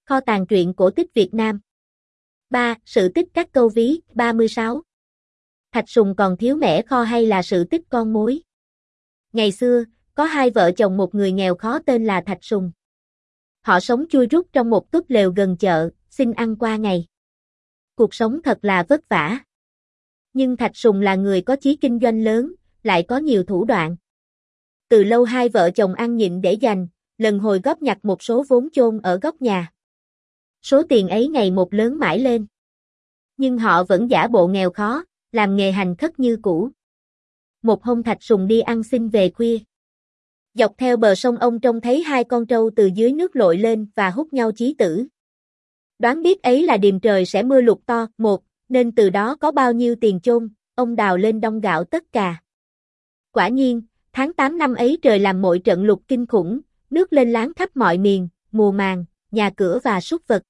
Kho tàng truyện cổ tích Việt Nam. 3. Sự tích các câu ví. 36. Thạch Sùng còn thiếu mẻ kho hay là sự tích con mối? Ngày xưa, có hai vợ chồng một người nghèo khó tên là Thạch Sùng. Họ sống chui rút trong một túp lều gần chợ, xin ăn qua ngày. Cuộc sống thật là vất vả. Nhưng Thạch Sùng là người có chí kinh doanh lớn, lại có nhiều thủ đoạn. Từ lâu hai vợ chồng ăn nhịn để dành, lần hồi góp nhặt một số vốn chôn ở góc nhà. Số tiền ấy ngày một lớn mãi lên. Nhưng họ vẫn giả bộ nghèo khó, làm nghề hành khất như cũ. Một hôm Thạch Sùng đi ăn xin về khuya. Dọc theo bờ sông ông trông thấy hai con trâu từ dưới nước lội lên và hút nhau chí tử. Đoán biết ấy là điềm trời sẽ mưa lụt to, nên từ đó có bao nhiêu tiền chôn, ông đào lên đong gạo tất cả. Quả nhiên, tháng 8 năm ấy trời làm mọi trận lụt kinh khủng, nước lên láng khắp mọi miền, mùa màng, nhà cửa và súc vật.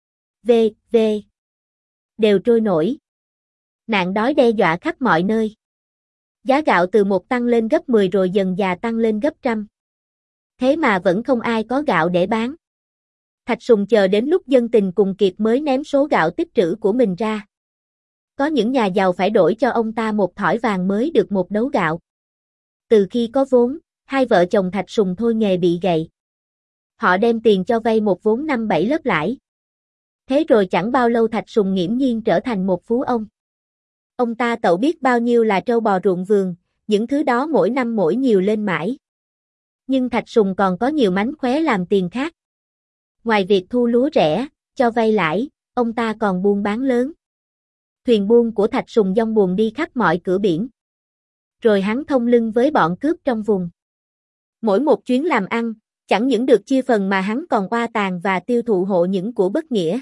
Đều trôi nổi. Nạn đói đe dọa khắp mọi nơi. Giá gạo từ 1 tăng lên gấp 10 rồi dần dà tăng lên gấp trăm. Thế mà vẫn không ai có gạo để bán. Thạch Sùng chờ đến lúc dân tình cùng kiệt mới ném số gạo tích trữ của mình ra. Có những nhà giàu phải đổi cho ông ta một thỏi vàng mới được một đấu gạo. Từ khi có vốn, hai vợ chồng Thạch Sùng thôi nghề bị gậy. Họ đem tiền cho vay một vốn 5-7 lớp lãi. Thế rồi chẳng bao lâu Thạch Sùng nghiễm nhiên trở thành một phú ông. Ông ta tậu biết bao nhiêu là trâu bò ruộng vườn, những thứ đó mỗi năm mỗi nhiều lên mãi. Nhưng Thạch Sùng còn có nhiều mánh khóe làm tiền khác. Ngoài việc thu lúa rẻ, cho vay lãi, ông ta còn buôn bán lớn. Thuyền buôn của Thạch Sùng dong buồm đi khắp mọi cửa biển. Rồi hắn thông lưng với bọn cướp trong vùng. Mỗi một chuyến làm ăn, chẳng những được chia phần mà hắn còn oa tàn và tiêu thụ hộ những của bất nghĩa.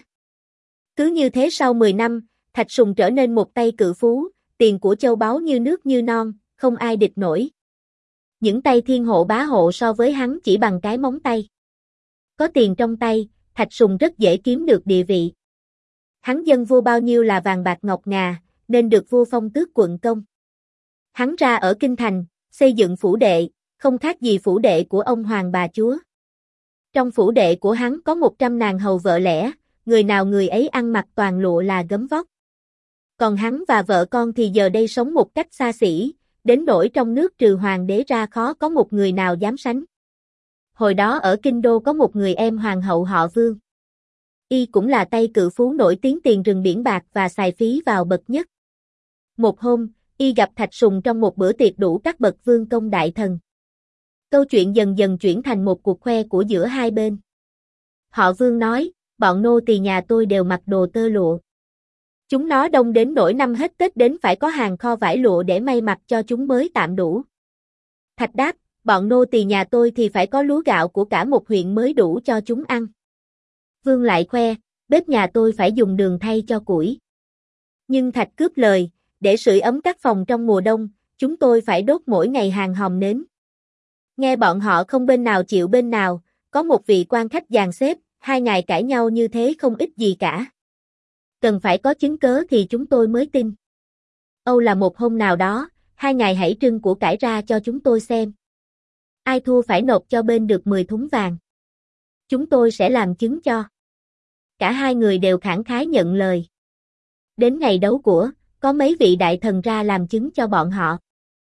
Cứ như thế sau 10 năm, Thạch Sùng trở nên một tay cự phú, tiền của châu báu như nước như non, không ai địch nổi. Những tay thiên hộ bá hộ so với hắn chỉ bằng cái móng tay. Có tiền trong tay, Thạch Sùng rất dễ kiếm được địa vị. Hắn dâng vua bao nhiêu là vàng bạc ngọc ngà, nên được vua phong tước quận công. Hắn ra ở Kinh Thành, xây dựng phủ đệ, không khác gì phủ đệ của ông hoàng bà chúa. Trong phủ đệ của hắn có 100 nàng hầu vợ lẽ, người nào người ấy ăn mặc toàn lụa là gấm vóc. Còn hắn và vợ con thì giờ đây sống một cách xa xỉ, đến nỗi trong nước trừ hoàng đế ra khó có một người nào dám sánh. Hồi đó ở Kinh Đô có một người em hoàng hậu họ Vương. Y cũng là tay cự phú nổi tiếng tiền rừng biển bạc và xài phí vào bậc nhất. Một hôm, Y gặp Thạch Sùng trong một bữa tiệc đủ các bậc vương công đại thần. Câu chuyện dần dần chuyển thành một cuộc khoe của giữa hai bên. Họ Vương nói, bọn nô tỳ nhà tôi đều mặc đồ tơ lụa. Chúng nó đông đến nỗi năm hết Tết đến phải có hàng kho vải lụa để may mặc cho chúng mới tạm đủ. Thạch đáp, bọn nô tỳ nhà tôi thì phải có lúa gạo của cả một huyện mới đủ cho chúng ăn. Vương lại khoe, bếp nhà tôi phải dùng đường thay cho củi. Nhưng Thạch cướp lời, để sưởi ấm các phòng trong mùa đông, chúng tôi phải đốt mỗi ngày hàng hòm nến. Nghe bọn họ không bên nào chịu bên nào, có một vị quan khách dàn xếp, hai ngài cãi nhau như thế không ích gì cả. Cần phải có chứng cớ thì chúng tôi mới tin. Âu là một hôm nào đó, hai ngài hãy trưng của cải ra cho chúng tôi xem. Ai thua phải nộp cho bên được 10 thúng vàng. Chúng tôi sẽ làm chứng cho. Cả hai người đều khẳng khái nhận lời. Đến ngày đấu của, có mấy vị đại thần ra làm chứng cho bọn họ.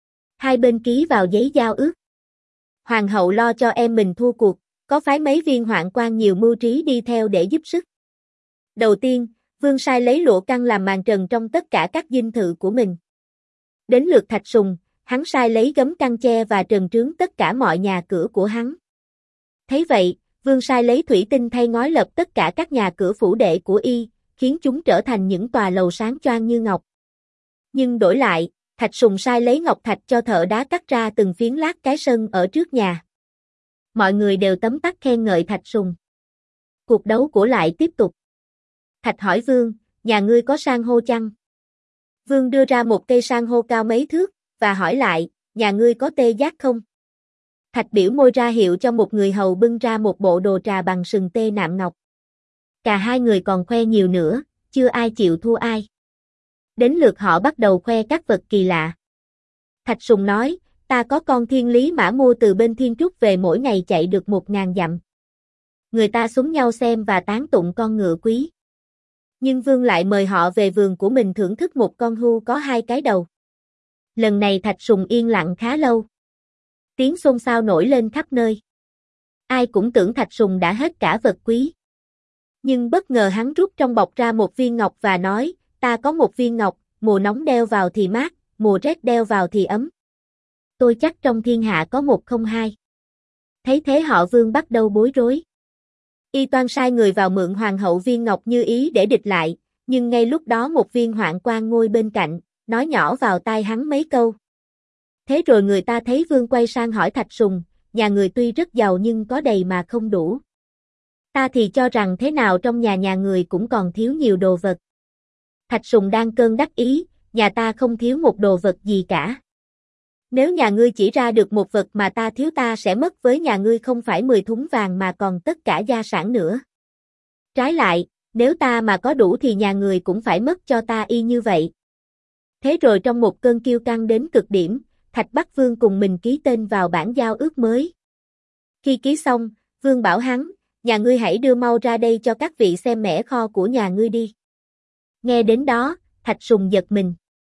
Hai bên ký vào giấy giao ước. Hoàng hậu lo cho em mình thua cuộc, có phái mấy viên hoạn quan nhiều mưu trí đi theo để giúp sức. Đầu tiên, Vương sai lấy lụa căng làm màn trần trong tất cả các dinh thự của mình. Đến lượt Thạch Sùng, hắn sai lấy gấm căng che và trần trướng tất cả mọi nhà cửa của hắn. Thấy vậy, Vương sai lấy thủy tinh thay ngói lợp tất cả các nhà cửa phủ đệ của Y, khiến chúng trở thành những tòa lầu sáng choang như ngọc. Nhưng đổi lại, Thạch Sùng sai lấy ngọc thạch cho thợ đá cắt ra từng phiến lát cái sân ở trước nhà. Mọi người đều tấm tắc khen ngợi Thạch Sùng. Cuộc đấu của lại tiếp tục. Thạch hỏi Vương, nhà ngươi có san hô chăng? Vương đưa ra một cây san hô cao mấy thước, và hỏi lại, nhà ngươi có tê giác không? Thạch biểu môi ra hiệu cho một người hầu bưng ra một bộ đồ trà bằng sừng tê nạm ngọc. Cả hai người còn khoe nhiều nữa, chưa ai chịu thua ai. Đến lượt họ bắt đầu khoe các vật kỳ lạ. Thạch Sùng nói, ta có con thiên lý mã mua từ bên Thiên Trúc về mỗi ngày chạy được 1000 dặm. Người ta xúm nhau xem và tán tụng con ngựa quý. Nhưng Vương lại mời họ về vườn của mình thưởng thức một con hươu có 2 cái đầu. Lần này Thạch Sùng yên lặng khá lâu. Tiếng xôn xao nổi lên khắp nơi. Ai cũng tưởng Thạch Sùng đã hết cả vật quý. Nhưng bất ngờ hắn rút trong bọc ra một viên ngọc và nói, ta có một viên ngọc, mùa nóng đeo vào thì mát, mùa rét đeo vào thì ấm. Tôi chắc trong thiên hạ có một không hai. Thấy thế họ Vương bắt đầu bối rối. Y toan sai người vào mượn hoàng hậu viên ngọc như ý để địch lại, nhưng ngay lúc đó một viên hoạn quan ngồi bên cạnh, nói nhỏ vào tai hắn mấy câu. Thế rồi người ta thấy Vương quay sang hỏi Thạch Sùng, nhà người tuy rất giàu nhưng có đầy mà không đủ. Ta thì cho rằng thế nào trong nhà người cũng còn thiếu nhiều đồ vật. Thạch Sùng đang cơn đắc ý, nhà ta không thiếu một đồ vật gì cả. Nếu nhà ngươi chỉ ra được một vật mà ta thiếu ta sẽ mất với nhà ngươi không phải 10 thúng vàng mà còn tất cả gia sản nữa. Trái lại, nếu ta mà có đủ thì nhà người cũng phải mất cho ta y như vậy. Thế rồi trong một cơn kiêu căng đến cực điểm, Thạch Bắc Vương cùng mình ký tên vào bản giao ước mới. Khi ký xong, Vương bảo hắn, nhà ngươi hãy đưa mau ra đây cho các vị xem mẻ kho của nhà ngươi đi. Nghe đến đó, Thạch Sùng giật mình.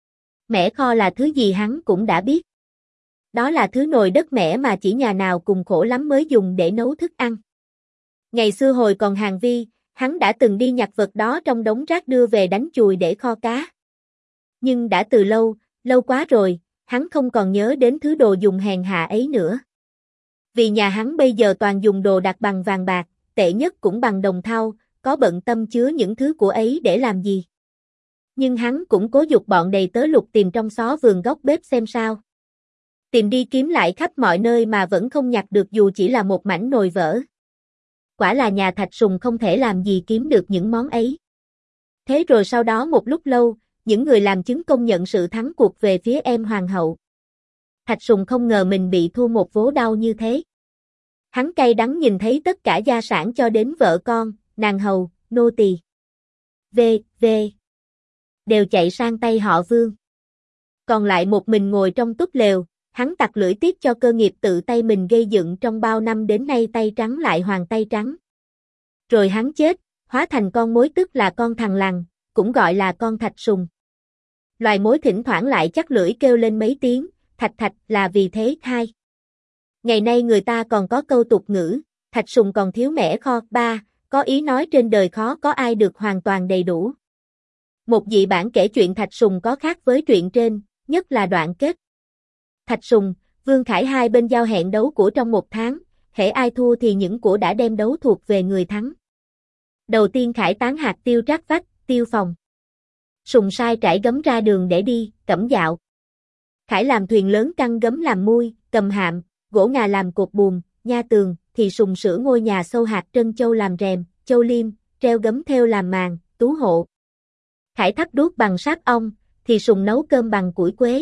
Mẻ kho là thứ gì hắn cũng đã biết. Đó là thứ nồi đất mẻ mà chỉ nhà nào cùng khổ lắm mới dùng để nấu thức ăn. Ngày xưa hồi còn Hàn Vi, hắn đã từng đi nhặt vật đó trong đống rác đưa về đánh chùi để kho cá. Nhưng đã từ lâu, lâu quá rồi, hắn không còn nhớ đến thứ đồ dùng hèn hạ ấy nữa. Vì nhà hắn bây giờ toàn dùng đồ đạc bằng vàng bạc, tệ nhất cũng bằng đồng thau, có bận tâm chứa những thứ của ấy để làm gì. Nhưng hắn cũng cố giục bọn đầy tớ lục tìm trong xó vườn góc bếp xem sao. Tìm đi kiếm lại khắp mọi nơi mà vẫn không nhặt được dù chỉ là một mảnh nồi vỡ. Quả là nhà Thạch Sùng không thể làm gì kiếm được những món ấy. Thế rồi sau đó một lúc lâu, những người làm chứng công nhận sự thắng cuộc về phía em hoàng hậu. Thạch Sùng không ngờ mình bị thua một vố đau như thế. Hắn cay đắng nhìn thấy tất cả gia sản cho đến vợ con, nàng hầu, nô tỳ, đều chạy sang tay họ Vương. Còn lại một mình ngồi trong túp lều, hắn tặc lưỡi tiếc cho cơ nghiệp tự tay mình gây dựng trong bao năm đến nay tay trắng lại hoàng tay trắng. Rồi hắn chết, hóa thành con mối tức là con thằn lằn, cũng gọi là con Thạch Sùng. Loài mối thỉnh thoảng lại chắc lưỡi kêu lên mấy tiếng, thạch thạch là vì thế hai. Ngày nay người ta còn có câu tục ngữ, Thạch Sùng còn thiếu mẻ kho, ba, có ý nói trên đời khó có ai được hoàn toàn đầy đủ. Một dị bản kể chuyện Thạch Sùng có khác với truyện trên, nhất là đoạn kết. Thạch Sùng, Vương Khải hai bên giao hẹn đấu của trong một tháng, hễ ai thua thì những của đã đem đấu thuộc về người thắng. Đầu tiên Khải tán hạt tiêu trát vách, tiêu phòng. Sùng sai trải gấm ra đường để đi, cẩm dạo. Khải làm thuyền lớn căng gấm làm mui, cầm hạm, gỗ ngà làm cột buồm, nha tường, thì Sùng sửa ngôi nhà sâu hạt trân châu làm rèm, châu liêm, treo gấm theo làm màn, tú hộ. Khải thắp đuốc bằng sáp ong, thì Sùng nấu cơm bằng củi quế.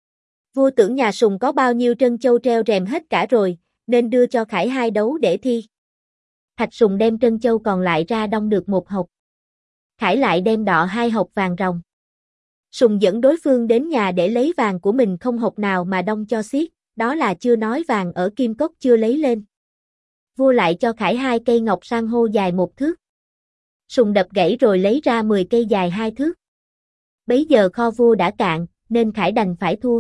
Vua tưởng nhà Sùng có bao nhiêu trân châu treo rèm hết cả rồi, nên đưa cho Khải hai đấu để thi. Thạch Sùng đem trân châu còn lại ra đong được một hộc. Khải lại đem đọ 2 hộc vàng ròng. Sùng dẫn đối phương đến nhà để lấy vàng của mình không hộc nào mà đong cho xiết, đó là chưa nói vàng ở kim cốc chưa lấy lên. Vua lại cho Khải 2 cây ngọc san hô dài 1 thước. Sùng đập gãy rồi lấy ra 10 cây dài 2 thước. Bấy giờ kho vua đã cạn, nên Khải đành phải thua.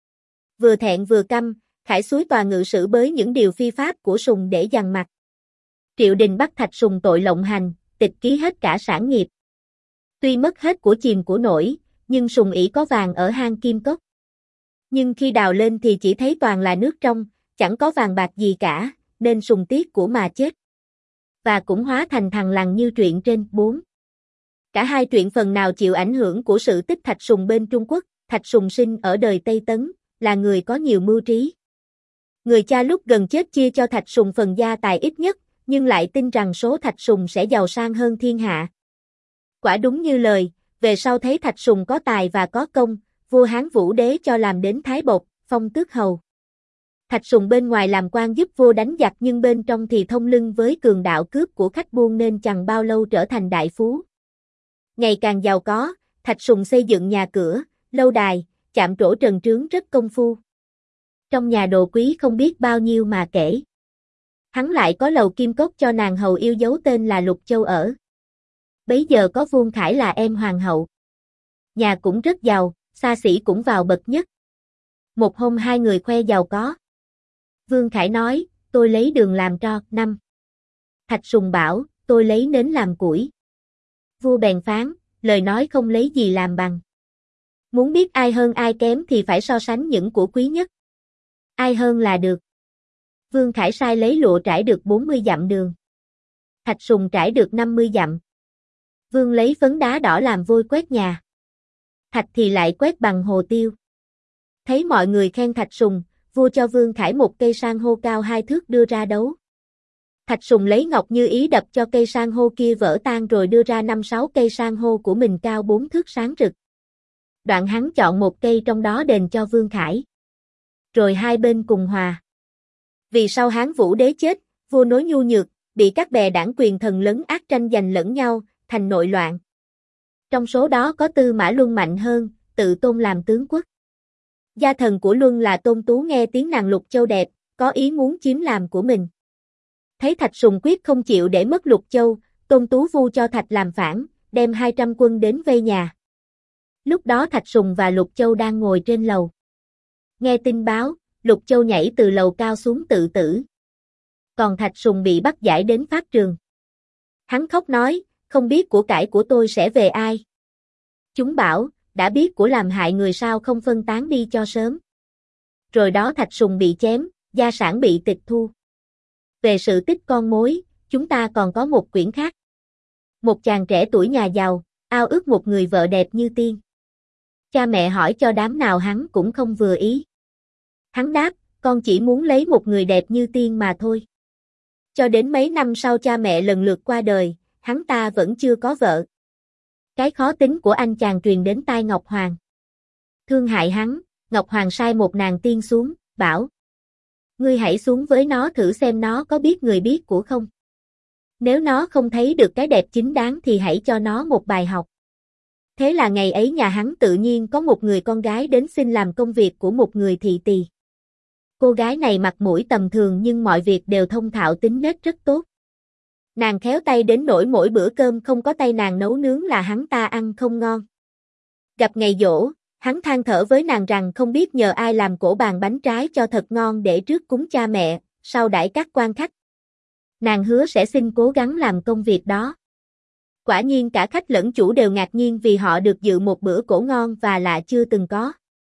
Vừa thẹn vừa căm, Khải xúi tòa ngự sử bới những điều phi pháp của Sùng để dằn mặt. Triệu đình bắt Thạch Sùng tội lộng hành, tịch ký hết cả sản nghiệp. Tuy mất hết của chìm của nổi, nhưng Sùng ỷ có vàng ở hang kim cốc. Nhưng khi đào lên thì chỉ thấy toàn là nước trong, chẳng có vàng bạc gì cả, nên Sùng tiếc của mà chết. Và cũng hóa thành thằn lằn như truyện trên 4. Cả hai truyện phần nào chịu ảnh hưởng của sự tích Thạch Sùng bên Trung Quốc. Thạch Sùng sinh ở đời Tây Tấn, là người có nhiều mưu trí. Người cha lúc gần chết chia cho Thạch Sùng phần gia tài ít nhất, nhưng lại tin rằng số Thạch Sùng sẽ giàu sang hơn thiên hạ. Quả đúng như lời, về sau thấy Thạch Sùng có tài và có công, vua Hán Vũ Đế cho làm đến Thái Bộc, phong tước hầu. Thạch Sùng bên ngoài làm quan giúp vua đánh giặc nhưng bên trong thì thông lưng với cường đạo cướp của khách buôn nên chẳng bao lâu trở thành đại phú. Ngày càng giàu có, Thạch Sùng xây dựng nhà cửa, lâu đài, chạm trổ trần trướng rất công phu. Trong nhà đồ quý không biết bao nhiêu mà kể. Hắn lại có lầu kim cốt cho nàng hầu yêu dấu tên là Lục Châu ở. Bấy giờ có Vương Khải là em hoàng hậu. Nhà cũng rất giàu, xa xỉ cũng vào bậc nhất. Một hôm hai người khoe giàu có. Vương Khải nói, tôi lấy đường làm tro, 5. Thạch Sùng bảo, tôi lấy nến làm củi. Vua bèn phán, lời nói không lấy gì làm bằng. Muốn biết ai hơn ai kém thì phải so sánh những của quý nhất. Ai hơn là được. Vương Khải sai lấy lụa trải được 40 dặm đường. Thạch Sùng trải được 50 dặm. Vương lấy phấn đá đỏ làm vôi quét nhà. Thạch thì lại quét bằng hồ tiêu. Thấy mọi người khen Thạch Sùng, vua cho Vương Khải một cây san hô cao 2 thước đưa ra đấu. Thạch Sùng lấy ngọc như ý đập cho cây san hô kia vỡ tan rồi đưa ra 5-6 cây san hô của mình cao 4 thước sáng rực. Đoạn hắn chọn một cây trong đó đền cho Vương Khải. Rồi hai bên cùng hòa. Vì sau Hán Vũ đế chết, vua nối nhu nhược, bị các bè đảng quyền thần lấn ác tranh giành lẫn nhau, thành nội loạn. Trong số đó có Tư Mã Luân mạnh hơn, tự tôn làm tướng quốc. Gia thần của Luân là Tôn Tú nghe tiếng nàng Lục Châu đẹp, có ý muốn chiếm làm của mình. Thấy Thạch Sùng quyết không chịu để mất Lục Châu, Tôn Tú vu cho Thạch làm phản, đem 200 quân đến vây nhà. Lúc đó Thạch Sùng và Lục Châu đang ngồi trên lầu. Nghe tin báo, Lục Châu nhảy từ lầu cao xuống tự tử. Còn Thạch Sùng bị bắt giải đến pháp trường. Hắn khóc nói, không biết của cải của tôi sẽ về ai. Chúng bảo, đã biết của làm hại người sao không phân tán đi cho sớm. Rồi đó Thạch Sùng bị chém, gia sản bị tịch thu. Về sự tích con mối, chúng ta còn có một quyển khác. Một chàng trẻ tuổi nhà giàu, ao ước một người vợ đẹp như tiên. Cha mẹ hỏi cho đám nào hắn cũng không vừa ý. Hắn đáp, con chỉ muốn lấy một người đẹp như tiên mà thôi. Cho đến mấy năm sau cha mẹ lần lượt qua đời, hắn ta vẫn chưa có vợ. Cái khó tính của anh chàng truyền đến tai Ngọc Hoàng. Thương hại hắn, Ngọc Hoàng sai một nàng tiên xuống, bảo. Ngươi hãy xuống với nó thử xem nó có biết người biết của không. Nếu nó không thấy được cái đẹp chính đáng thì hãy cho nó một bài học. Thế là ngày ấy nhà hắn tự nhiên có một người con gái đến xin làm công việc của một người thị tỳ. Cô gái này mặt mũi tầm thường nhưng mọi việc đều thông thạo tính nết rất tốt. Nàng khéo tay đến nỗi mỗi bữa cơm không có tay nàng nấu nướng là hắn ta ăn không ngon. Gặp ngày giỗ, hắn than thở với nàng rằng không biết nhờ ai làm cổ bàn bánh trái cho thật ngon để trước cúng cha mẹ, sau đãi các quan khách. Nàng hứa sẽ xin cố gắng làm công việc đó. Quả nhiên cả khách lẫn chủ đều ngạc nhiên vì họ được dự một bữa cổ ngon và lạ chưa từng có.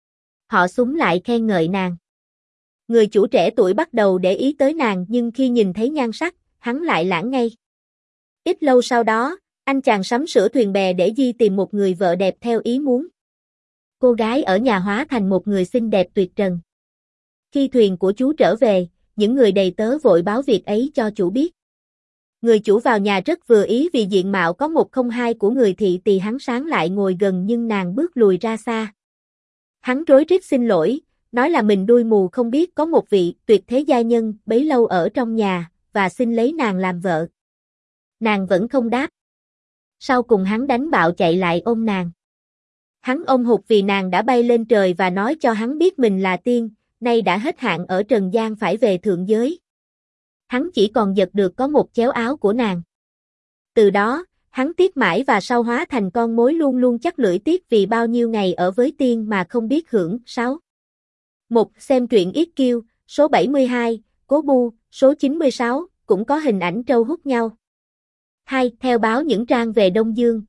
Họ xúm lại khen ngợi nàng. Người chủ trẻ tuổi bắt đầu để ý tới nàng nhưng khi nhìn thấy nhan sắc, hắn lại lãng ngay. Ít lâu sau đó, anh chàng sắm sửa thuyền bè để đi tìm một người vợ đẹp theo ý muốn. Cô gái ở nhà hóa thành một người xinh đẹp tuyệt trần. Khi thuyền của chú trở về, những người đầy tớ vội báo việc ấy cho chủ biết. Người chủ vào nhà rất vừa ý vì diện mạo có một không hai của người thị tỳ. Hắn sáng lại ngồi gần nhưng nàng bước lùi ra xa. Hắn rối rít xin lỗi, nói là mình đuôi mù không biết có một vị tuyệt thế gia nhân bấy lâu ở trong nhà và xin lấy nàng làm vợ. Nàng vẫn không đáp. Sau cùng hắn đánh bạo chạy lại ôm nàng. Hắn ôm hụt vì nàng đã bay lên trời và nói cho hắn biết mình là tiên, nay đã hết hạn ở trần gian phải về thượng giới. Hắn chỉ còn giật được có một chéo áo của nàng. Từ đó, hắn tiếc mãi và sau hóa thành con mối luôn luôn chắc lưỡi tiếc vì bao nhiêu ngày ở với tiên mà không biết hưởng. 6. 1. Xem truyện Yết Kiêu, số 72, Cố Bu, số 96, cũng có hình ảnh trâu hút nhau. 2. Theo báo những trang về Đông Dương,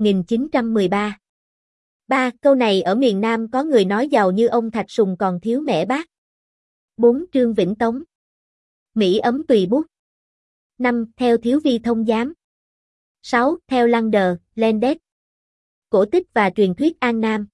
1913. 3. Câu này ở miền Nam có người nói giàu như ông Thạch Sùng còn thiếu mẹ bác. 4. Trương Vĩnh Tống. Mỹ ấm tùy bút. 5. Theo Thiếu Vi Thông Giám. 6. Theo Lander, Landet. Cổ tích và truyền thuyết An Nam.